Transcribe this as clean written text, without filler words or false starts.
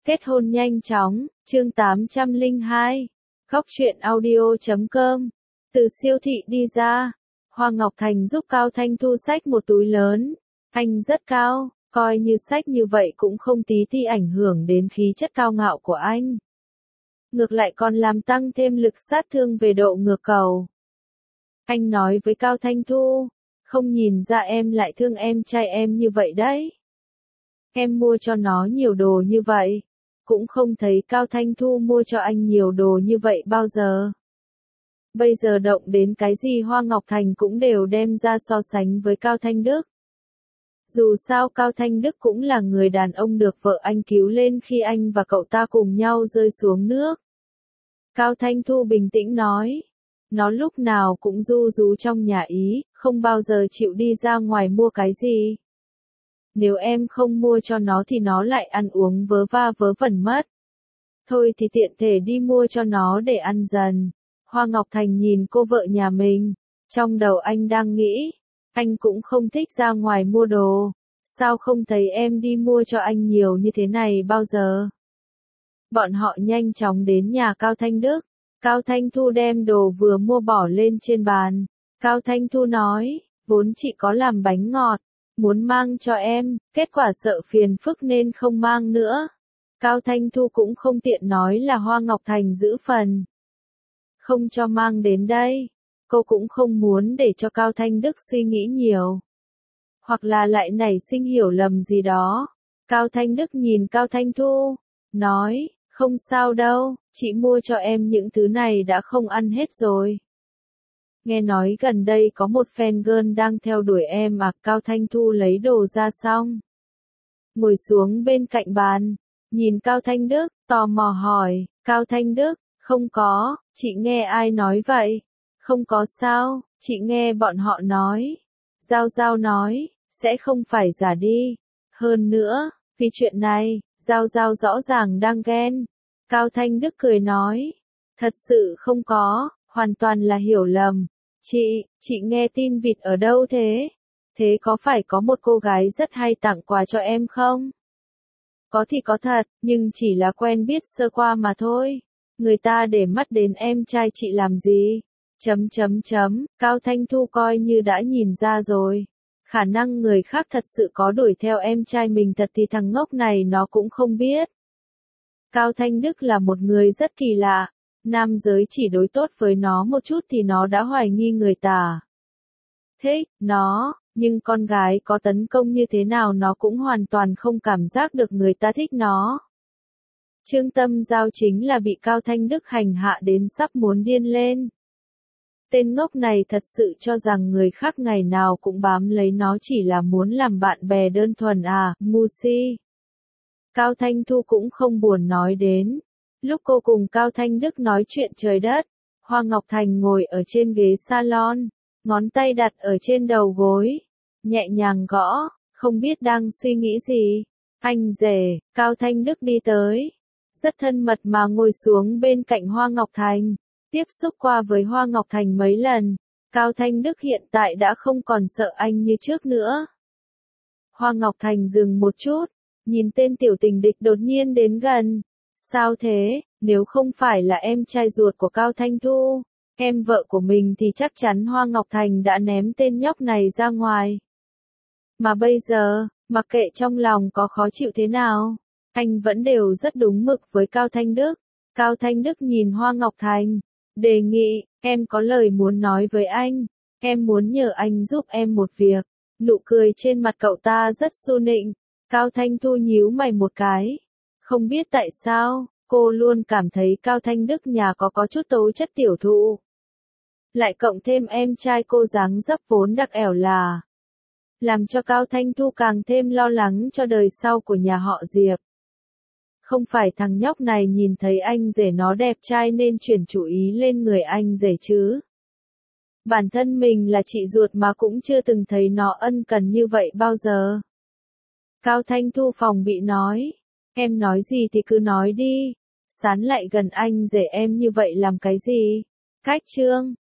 Kết hôn nhanh chóng, chương 802. Góc truyện audio.com. Từ siêu thị đi ra, Hoa Ngọc Thành giúp Cao Thanh Thu xách một túi lớn. Anh rất cao, coi như xách như vậy cũng không tí ti ảnh hưởng đến khí chất cao ngạo của anh. Ngược lại còn làm tăng thêm lực sát thương về độ ngược cầu. Anh nói với Cao Thanh Thu, không nhìn ra em lại thương em trai em như vậy đấy. Em mua cho nó nhiều đồ như vậy, cũng không thấy Cao Thanh Thu mua cho anh nhiều đồ như vậy bao giờ. Bây giờ động đến cái gì Hoa Ngọc Thành cũng đều đem ra so sánh với Cao Thanh Đức. Dù sao Cao Thanh Đức cũng là người đàn ông được vợ anh cứu lên khi anh và cậu ta cùng nhau rơi xuống nước. Cao Thanh Thu bình tĩnh nói, nó lúc nào cũng ru rú trong nhà ý, không bao giờ chịu đi ra ngoài mua cái gì. Nếu em không mua cho nó thì nó lại ăn uống vớ va vớ vẩn mất. Thôi thì tiện thể đi mua cho nó để ăn dần. Hoa Ngọc Thành nhìn cô vợ nhà mình, trong đầu anh đang nghĩ, anh cũng không thích ra ngoài mua đồ, sao không thấy em đi mua cho anh nhiều như thế này bao giờ. Bọn họ nhanh chóng đến nhà Cao Thanh Đức, Cao Thanh Thu đem đồ vừa mua bỏ lên trên bàn. Cao Thanh Thu nói, vốn chị có làm bánh ngọt, muốn mang cho em, kết quả sợ phiền phức nên không mang nữa. Cao Thanh Thu cũng không tiện nói là Hoa Ngọc Thành giữ phần. Không cho mang đến đây. Cô cũng không muốn để cho Cao Thanh Đức suy nghĩ nhiều. Hoặc là lại nảy sinh hiểu lầm gì đó. Cao Thanh Đức nhìn Cao Thanh Thu, nói, không sao đâu, chị mua cho em những thứ này đã không ăn hết rồi. Nghe nói gần đây có một fan girl đang theo đuổi em à. Cao Thanh Thu lấy đồ ra xong, ngồi xuống bên cạnh bàn, nhìn Cao Thanh Đức, tò mò hỏi, Cao Thanh Đức, không có, chị nghe ai nói vậy? Không có sao, chị nghe bọn họ nói. Giao Giao nói, sẽ không phải giả đi. Hơn nữa, vì chuyện này, Giao Giao rõ ràng đang ghen. Cao Thanh Đức cười nói, thật sự không có, hoàn toàn là hiểu lầm. Chị nghe tin vịt ở đâu thế? Thế có phải có một cô gái rất hay tặng quà cho em không? Có thì có thật, nhưng chỉ là quen biết sơ qua mà thôi. Người ta để mắt đến em trai chị làm gì? Cao Thanh Thu coi như đã nhìn ra rồi. Khả năng người khác thật sự có đuổi theo em trai mình thật thì thằng ngốc này nó cũng không biết. Cao Thanh Đức là một người rất kỳ lạ. Nam giới chỉ đối tốt với nó một chút thì nó đã hoài nghi người ta. Thích nó, nhưng con gái có tấn công như thế nào nó cũng hoàn toàn không cảm giác được người ta thích nó. Trương Tâm Giao chính là bị Cao Thanh Đức hành hạ đến sắp muốn điên lên. Tên ngốc này thật sự cho rằng người khác ngày nào cũng bám lấy nó chỉ là muốn làm bạn bè đơn thuần à, ngu si. Cao Thanh Thu cũng không buồn nói đến. Lúc cô cùng Cao Thanh Đức nói chuyện trời đất, Hoa Ngọc Thành ngồi ở trên ghế salon, ngón tay đặt ở trên đầu gối, nhẹ nhàng gõ, không biết đang suy nghĩ gì. Anh rể, Cao Thanh Đức đi tới, rất thân mật mà ngồi xuống bên cạnh Hoa Ngọc Thành, tiếp xúc qua với Hoa Ngọc Thành mấy lần. Cao Thanh Đức hiện tại đã không còn sợ anh như trước nữa. Hoa Ngọc Thành dừng một chút, nhìn tên tiểu tình địch đột nhiên đến gần. Sao thế, nếu không phải là em trai ruột của Cao Thanh Thu, em vợ của mình thì chắc chắn Hoa Ngọc Thành đã ném tên nhóc này ra ngoài. Mà bây giờ, mặc kệ trong lòng có khó chịu thế nào, anh vẫn đều rất đúng mực với Cao Thanh Đức. Cao Thanh Đức nhìn Hoa Ngọc Thành, đề nghị, em có lời muốn nói với anh, em muốn nhờ anh giúp em một việc. Nụ cười trên mặt cậu ta rất xu nịnh. Cao Thanh Thu nhíu mày một cái. Không biết tại sao, cô luôn cảm thấy Cao Thanh Đức nhà có chút tố chất tiểu thụ. Lại cộng thêm em trai cô dáng dấp vốn đặc ẻo là, làm cho Cao Thanh Thu càng thêm lo lắng cho đời sau của nhà họ Diệp. Không phải thằng nhóc này nhìn thấy anh rể nó đẹp trai nên chuyển chủ ý lên người anh rể chứ. Bản thân mình là chị ruột mà cũng chưa từng thấy nó ân cần như vậy bao giờ. Cao Thanh Thu phòng bị nói, em nói gì thì cứ nói đi, sán lại gần anh rể em như vậy làm cái gì? Cách trương,